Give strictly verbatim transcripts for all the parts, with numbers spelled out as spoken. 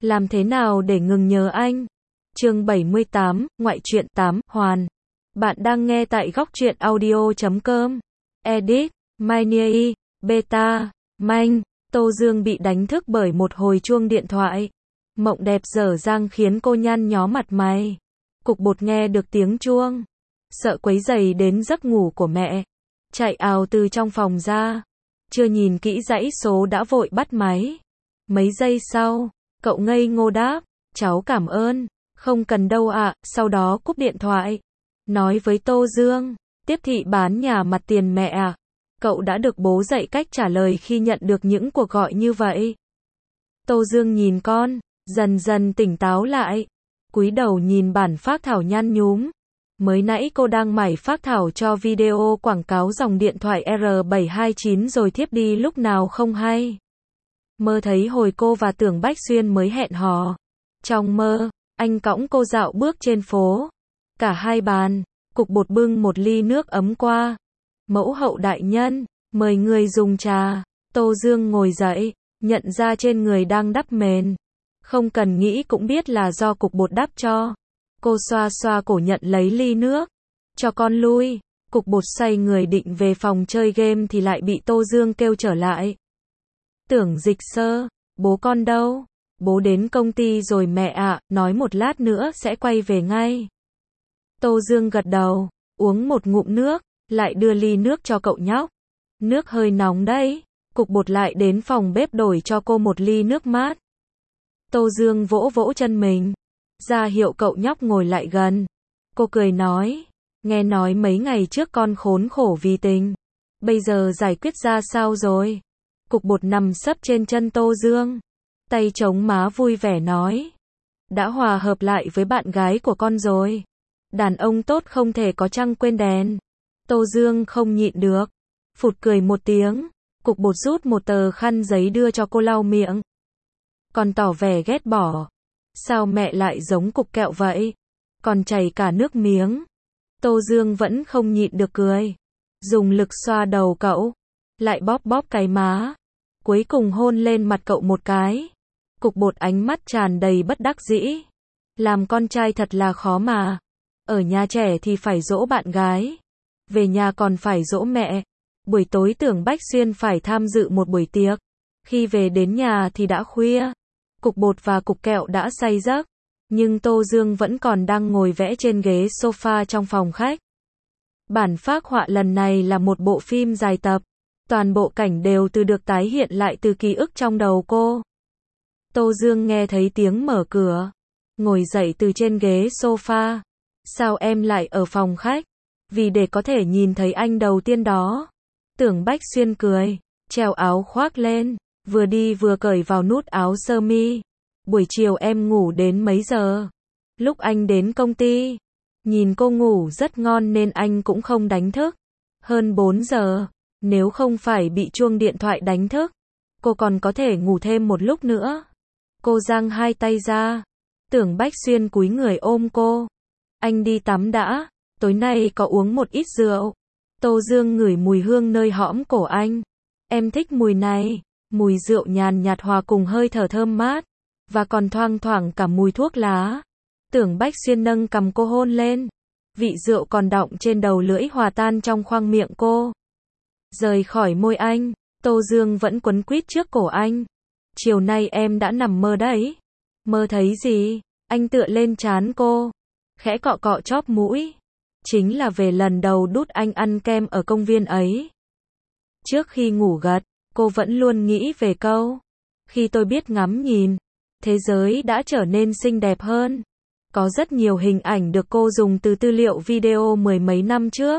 Làm thế nào để ngừng nhớ anh? Chương bảy mươi tám, Ngoại truyện tám, Hoàn. Bạn đang nghe tại góc truyện audio chấm com. Edit, Minier, Beta, Manh. Tô Dương bị đánh thức bởi một hồi chuông điện thoại. Mộng đẹp dở dang khiến cô nhăn nhó mặt mày. Cục bột nghe được tiếng chuông, sợ quấy rầy đến giấc ngủ của mẹ, chạy ào từ trong phòng ra. Chưa nhìn kỹ dãy số đã vội bắt máy. Mấy giây sau, cậu ngây ngô đáp, cháu cảm ơn, không cần đâu ạ, sau đó cúp điện thoại. Nói với Tô Dương, tiếp thị bán nhà mặt tiền mẹ à. Cậu đã được bố dạy cách trả lời khi nhận được những cuộc gọi như vậy. Tô Dương nhìn con, dần dần tỉnh táo lại. Cúi đầu nhìn bản phác thảo nhăn nhúm. Mới nãy cô đang mải phác thảo cho video quảng cáo dòng điện thoại R bảy hai chín rồi thiếp đi lúc nào không hay. Mơ thấy hồi cô và Tưởng Bách Xuyên mới hẹn hò. Trong mơ, anh cõng cô dạo bước trên phố. Cả hai bàn, cục bột bưng một ly nước ấm qua. Mẫu hậu đại nhân, mời người dùng trà. Tô Dương ngồi dậy, nhận ra trên người đang đắp mền. Không cần nghĩ cũng biết là do cục bột đắp cho. Cô xoa xoa cổ nhận lấy ly nước. Cho con lui. Cục bột xoay người định về phòng chơi game thì lại bị Tô Dương kêu trở lại. Tưởng Dịch Sơ, bố con đâu? Bố đến công ty rồi mẹ ạ, nói một lát nữa sẽ quay về ngay. Tô Dương gật đầu, uống một ngụm nước, lại đưa ly nước cho cậu nhóc. Nước hơi nóng đấy. Cục bột lại đến phòng bếp đổi cho cô một ly nước mát. Tô Dương vỗ vỗ chân mình, ra hiệu cậu nhóc ngồi lại gần. Cô cười nói, nghe nói mấy ngày trước con khốn khổ vì tình. Bây giờ giải quyết ra sao rồi? Cục bột nằm sấp trên chân Tô Dương, tay chống má vui vẻ nói, đã hòa hợp lại với bạn gái của con rồi. Đàn ông tốt không thể có trăng quên đèn. Tô Dương không nhịn được, phụt cười một tiếng. Cục bột rút một tờ khăn giấy đưa cho cô lau miệng, còn tỏ vẻ ghét bỏ. Sao mẹ lại giống cục kẹo vậy? Còn chảy cả nước miếng. Tô Dương vẫn không nhịn được cười, dùng lực xoa đầu cậu, lại bóp bóp cái má, cuối cùng hôn lên mặt cậu một cái. Cục bột ánh mắt tràn đầy bất đắc dĩ. Làm con trai thật là khó mà. Ở nhà trẻ thì phải dỗ bạn gái, về nhà còn phải dỗ mẹ. Buổi tối Tưởng Bách Xuyên phải tham dự một buổi tiệc. Khi về đến nhà thì đã khuya. Cục bột và cục kẹo đã say giấc, nhưng Tô Dương vẫn còn đang ngồi vẽ trên ghế sofa trong phòng khách. Bản phác họa lần này là một bộ phim dài tập. Toàn bộ cảnh đều từ được tái hiện lại từ ký ức trong đầu cô. Tô Dương nghe thấy tiếng mở cửa, ngồi dậy từ trên ghế sofa. Sao em lại ở phòng khách? Vì để có thể nhìn thấy anh đầu tiên đó. Tưởng Bách Xuyên cười, treo áo khoác lên, vừa đi vừa cởi vào nút áo sơ mi. Buổi chiều em ngủ đến mấy giờ? Lúc anh đến công ty, nhìn cô ngủ rất ngon nên anh cũng không đánh thức. Hơn bốn giờ, nếu không phải bị chuông điện thoại đánh thức, cô còn có thể ngủ thêm một lúc nữa. Cô giang hai tay ra. Tưởng Bách Xuyên cúi người ôm cô. Anh đi tắm đã, tối nay có uống một ít rượu. Tô Dương ngửi mùi hương nơi hõm cổ anh. Em thích mùi này. Mùi rượu nhàn nhạt hòa cùng hơi thở thơm mát, và còn thoang thoảng cả mùi thuốc lá. Tưởng Bách Xuyên nâng cằm cô hôn lên. Vị rượu còn đọng trên đầu lưỡi hòa tan trong khoang miệng cô. Rời khỏi môi anh, Tô Dương vẫn quấn quýt trước cổ anh. Chiều nay em đã nằm mơ đấy. Mơ thấy gì? Anh tựa lên trán cô, khẽ cọ cọ chóp mũi. Chính là về lần đầu đút anh ăn kem ở công viên ấy. Trước khi ngủ gật, cô vẫn luôn nghĩ về câu, khi tôi biết ngắm nhìn, thế giới đã trở nên xinh đẹp hơn. Có rất nhiều hình ảnh được cô dùng từ tư liệu video mười mấy năm trước.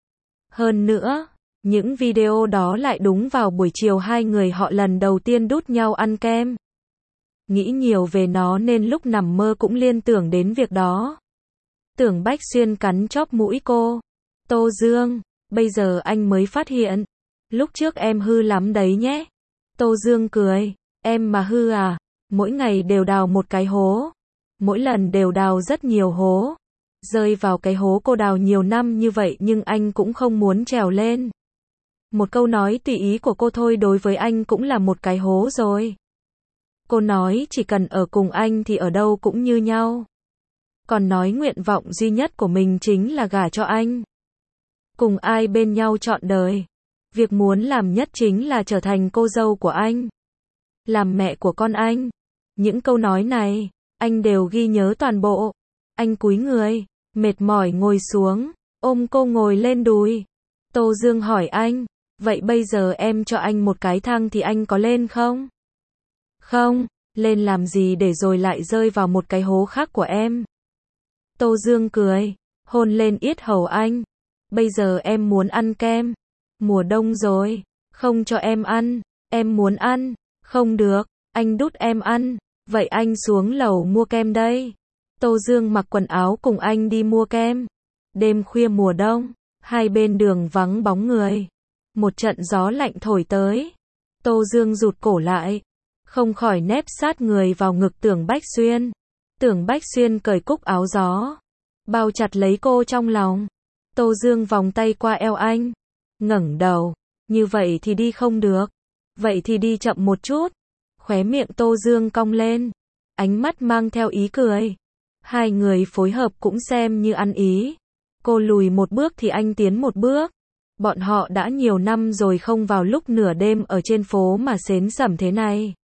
Hơn nữa, những video đó lại đúng vào buổi chiều hai người họ lần đầu tiên đút nhau ăn kem. Nghĩ nhiều về nó nên lúc nằm mơ cũng liên tưởng đến việc đó. Tưởng Bách Xuyên cắn chóp mũi cô. Tô Dương, bây giờ anh mới phát hiện. Lúc trước em hư lắm đấy nhé. Tô Dương cười. Em mà hư à? Mỗi ngày đều đào một cái hố. Mỗi lần đều đào rất nhiều hố. Rơi vào cái hố cô đào nhiều năm như vậy nhưng anh cũng không muốn trèo lên. Một câu nói tùy ý của cô thôi đối với anh cũng là một cái hố rồi. Cô nói chỉ cần ở cùng anh thì ở đâu cũng như nhau. Còn nói nguyện vọng duy nhất của mình chính là gả cho anh. Cùng ai bên nhau trọn đời. Việc muốn làm nhất chính là trở thành cô dâu của anh. Làm mẹ của con anh. Những câu nói này, anh đều ghi nhớ toàn bộ. Anh cúi người, mệt mỏi ngồi xuống, ôm cô ngồi lên đùi. Tô Dương hỏi anh, vậy bây giờ em cho anh một cái thang thì anh có lên không? Không, lên làm gì để rồi lại rơi vào một cái hố khác của em. Tô Dương cười, hôn lên yết hầu anh. Bây giờ em muốn ăn kem. Mùa đông rồi, không cho em ăn. Em muốn ăn. Không được, anh đút em ăn. Vậy anh xuống lầu mua kem đây. Tô Dương mặc quần áo cùng anh đi mua kem. Đêm khuya mùa đông, hai bên đường vắng bóng người. Một trận gió lạnh thổi tới. Tô Dương rụt cổ lại, không khỏi nép sát người vào ngực Tưởng Bách Xuyên. Tưởng Bách Xuyên cởi cúc áo gió, bao chặt lấy cô trong lòng. Tô Dương vòng tay qua eo anh, ngẩng đầu, như vậy thì đi không được. Vậy thì đi chậm một chút. Khóe miệng Tô Dương cong lên, ánh mắt mang theo ý cười. Hai người phối hợp cũng xem như ăn ý. Cô lùi một bước thì anh tiến một bước. Bọn họ đã nhiều năm rồi không vào lúc nửa đêm ở trên phố mà xến xẩm thế này.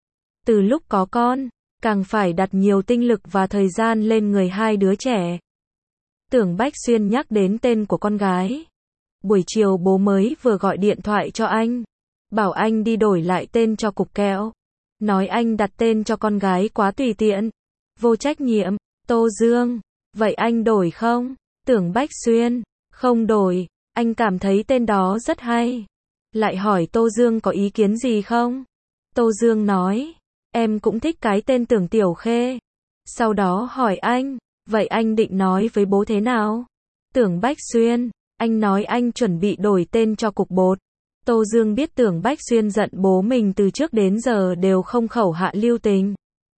Từ lúc có con, càng phải đặt nhiều tinh lực và thời gian lên người hai đứa trẻ. Tưởng Bách Xuyên nhắc đến tên của con gái. Buổi chiều bố mới vừa gọi điện thoại cho anh, bảo anh đi đổi lại tên cho cục kẹo. Nói anh đặt tên cho con gái quá tùy tiện, vô trách nhiệm. Tô Dương, vậy anh đổi không? Tưởng Bách Xuyên, không đổi, anh cảm thấy tên đó rất hay. Lại hỏi Tô Dương có ý kiến gì không? Tô Dương nói, em cũng thích cái tên Tưởng Tiểu Khê. Sau đó hỏi anh, vậy anh định nói với bố thế nào? Tưởng Bách Xuyên, anh nói anh chuẩn bị đổi tên cho cục bột. Tô Dương biết Tưởng Bách Xuyên giận bố mình từ trước đến giờ đều không khẩu hạ lưu tình,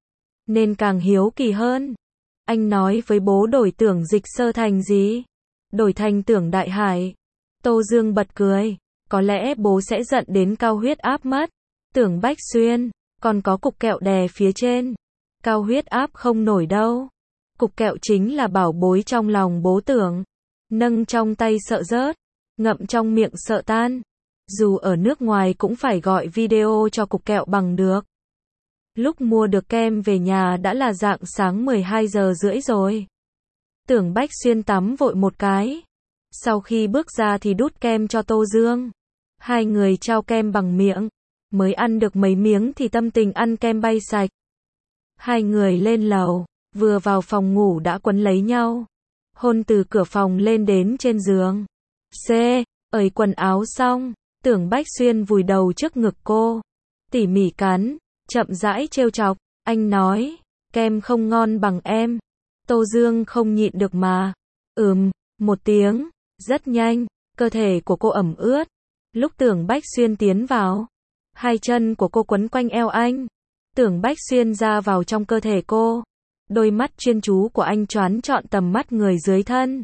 nên càng hiếu kỳ hơn. Anh nói với bố đổi Tưởng Dịch Sơ thành gì? Đổi thành Tưởng Đại Hải. Tô Dương bật cười, có lẽ bố sẽ giận đến cao huyết áp mất. Tưởng Bách Xuyên, còn có cục kẹo đè phía trên. Cao huyết áp không nổi đâu. Cục kẹo chính là bảo bối trong lòng bố Tưởng. Nâng trong tay sợ rớt, ngậm trong miệng sợ tan. Dù ở nước ngoài cũng phải gọi video cho cục kẹo bằng được. Lúc mua được kem về nhà đã là rạng sáng mười hai giờ rưỡi rồi. Tưởng Bách Xuyên tắm vội một cái. Sau khi bước ra thì đút kem cho Tô Dương. Hai người trao kem bằng miệng. Mới ăn được mấy miếng thì tâm tình ăn kem bay sạch. Hai người lên lầu, vừa vào phòng ngủ đã quấn lấy nhau. Hôn từ cửa phòng lên đến trên giường. C. Ởi quần áo xong, Tưởng Bách Xuyên vùi đầu trước ngực cô. Tỉ mỉ cắn, chậm rãi trêu chọc. Anh nói, kem không ngon bằng em. Tô Dương không nhịn được mà. Ừm, một tiếng. Rất nhanh, cơ thể của cô ẩm ướt. Lúc Tưởng Bách Xuyên tiến vào, hai chân của cô quấn quanh eo anh. Tưởng Bách Xuyên ra vào trong cơ thể cô. Đôi mắt chuyên chú của anh choán trọn tầm mắt người dưới thân.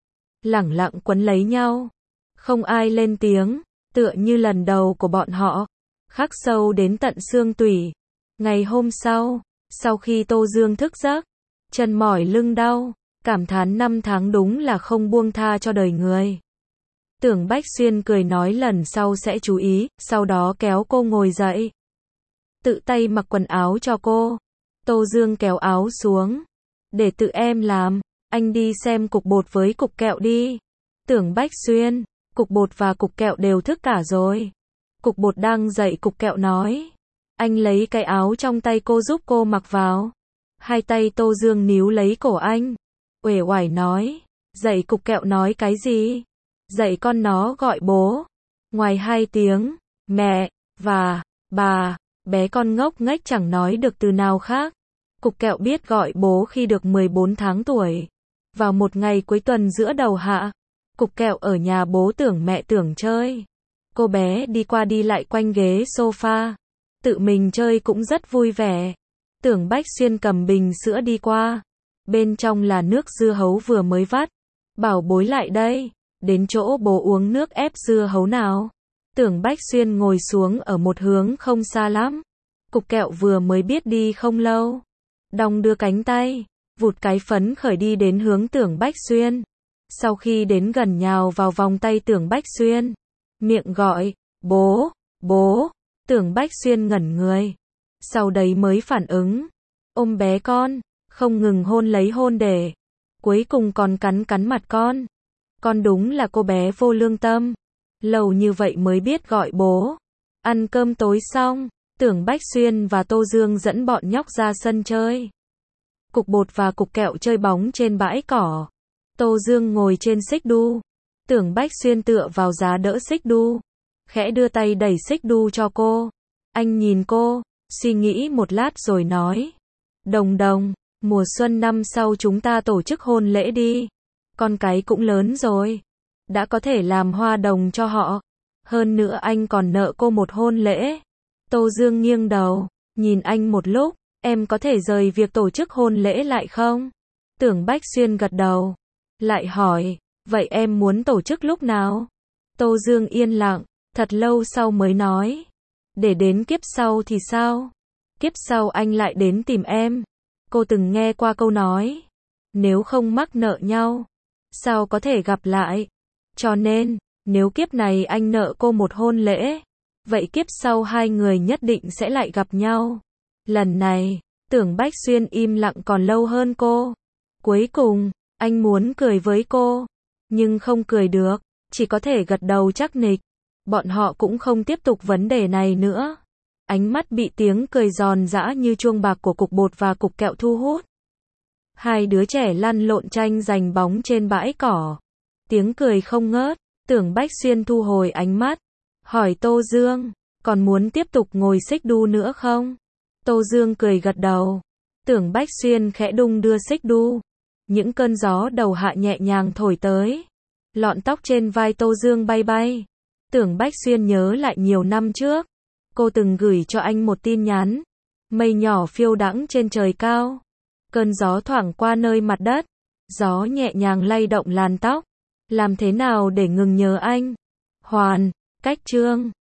Lẳng lặng quấn lấy nhau. Không ai lên tiếng, tựa như lần đầu của bọn họ. Khắc sâu đến tận xương tủy. Ngày hôm sau, sau khi Tô Dương thức giấc, chân mỏi lưng đau, cảm thán năm tháng đúng là không buông tha cho đời người. Tưởng Bách Xuyên cười nói lần sau sẽ chú ý, sau đó kéo cô ngồi dậy. Tự tay mặc quần áo cho cô. Tô Dương kéo áo xuống. Để tự em làm, anh đi xem cục bột với cục kẹo đi. Tưởng Bách Xuyên, cục bột và cục kẹo đều thức cả rồi. Cục bột đang dậy, cục kẹo nói. Anh lấy cái áo trong tay cô giúp cô mặc vào. Hai tay Tô Dương níu lấy cổ anh. Uể oải nói. Dậy, cục kẹo nói cái gì? Dậy con nó gọi bố. Ngoài hai tiếng, mẹ, và, bà, bé con ngốc nghếch chẳng nói được từ nào khác. Cục kẹo biết gọi bố khi được mười bốn tháng tuổi. Vào một ngày cuối tuần giữa đầu hạ, cục kẹo ở nhà bố Tưởng mẹ Tưởng chơi. Cô bé đi qua đi lại quanh ghế sofa. Tự mình chơi cũng rất vui vẻ. Tưởng Bách Xuyên cầm bình sữa đi qua. Bên trong là nước dưa hấu vừa mới vắt. Bảo bối lại đây. Đến chỗ bố uống nước ép dưa hấu nào. Tưởng Bách Xuyên ngồi xuống ở một hướng không xa lắm. Cục kẹo vừa mới biết đi không lâu. Đong đưa cánh tay, vụt cái phấn khởi đi đến hướng Tưởng Bách Xuyên. Sau khi đến gần nhào vào vòng tay Tưởng Bách Xuyên. Miệng gọi, bố, bố. Tưởng Bách Xuyên ngẩn người. Sau đấy mới phản ứng. Ôm bé con, không ngừng hôn lấy hôn để. Cuối cùng còn cắn cắn mặt con. Con đúng là cô bé vô lương tâm. Lâu như vậy mới biết gọi bố. Ăn cơm tối xong, Tưởng Bách Xuyên và Tô Dương dẫn bọn nhóc ra sân chơi. Cục bột và cục kẹo chơi bóng trên bãi cỏ. Tô Dương ngồi trên xích đu. Tưởng Bách Xuyên tựa vào giá đỡ xích đu. Khẽ đưa tay đẩy xích đu cho cô. Anh nhìn cô, suy nghĩ một lát rồi nói. Đồng đồng, mùa xuân năm sau chúng ta tổ chức hôn lễ đi. Con cái cũng lớn rồi. Đã có thể làm hoa đồng cho họ. Hơn nữa anh còn nợ cô một hôn lễ. Tô Dương nghiêng đầu, nhìn anh một lúc. Em có thể rời việc tổ chức hôn lễ lại không? Tưởng Bách Xuyên gật đầu. Lại hỏi, vậy em muốn tổ chức lúc nào? Tô Dương yên lặng, thật lâu sau mới nói. Để đến kiếp sau thì sao? Kiếp sau anh lại đến tìm em. Cô từng nghe qua câu nói. Nếu không mắc nợ nhau, sao có thể gặp lại? Cho nên, nếu kiếp này anh nợ cô một hôn lễ, vậy kiếp sau hai người nhất định sẽ lại gặp nhau. Lần này, Tưởng Bách Xuyên im lặng còn lâu hơn cô. Cuối cùng, anh muốn cười với cô, nhưng không cười được, chỉ có thể gật đầu chắc nịch. Bọn họ cũng không tiếp tục vấn đề này nữa. Ánh mắt bị tiếng cười giòn giã như chuông bạc của cục bột và cục kẹo thu hút. Hai đứa trẻ lăn lộn tranh giành bóng trên bãi cỏ. Tiếng cười không ngớt, Tưởng Bách Xuyên thu hồi ánh mắt. Hỏi Tô Dương, còn muốn tiếp tục ngồi xích đu nữa không? Tô Dương cười gật đầu. Tưởng Bách Xuyên khẽ đung đưa xích đu. Những cơn gió đầu hạ nhẹ nhàng thổi tới. Lọn tóc trên vai Tô Dương bay bay. Tưởng Bách Xuyên nhớ lại nhiều năm trước. Cô từng gửi cho anh một tin nhắn. Mây nhỏ phiêu đãng trên trời cao. Cơn gió thoảng qua nơi mặt đất. Gió nhẹ nhàng lay động làn tóc. Làm thế nào để ngừng nhớ anh? Hoàn, cách chương.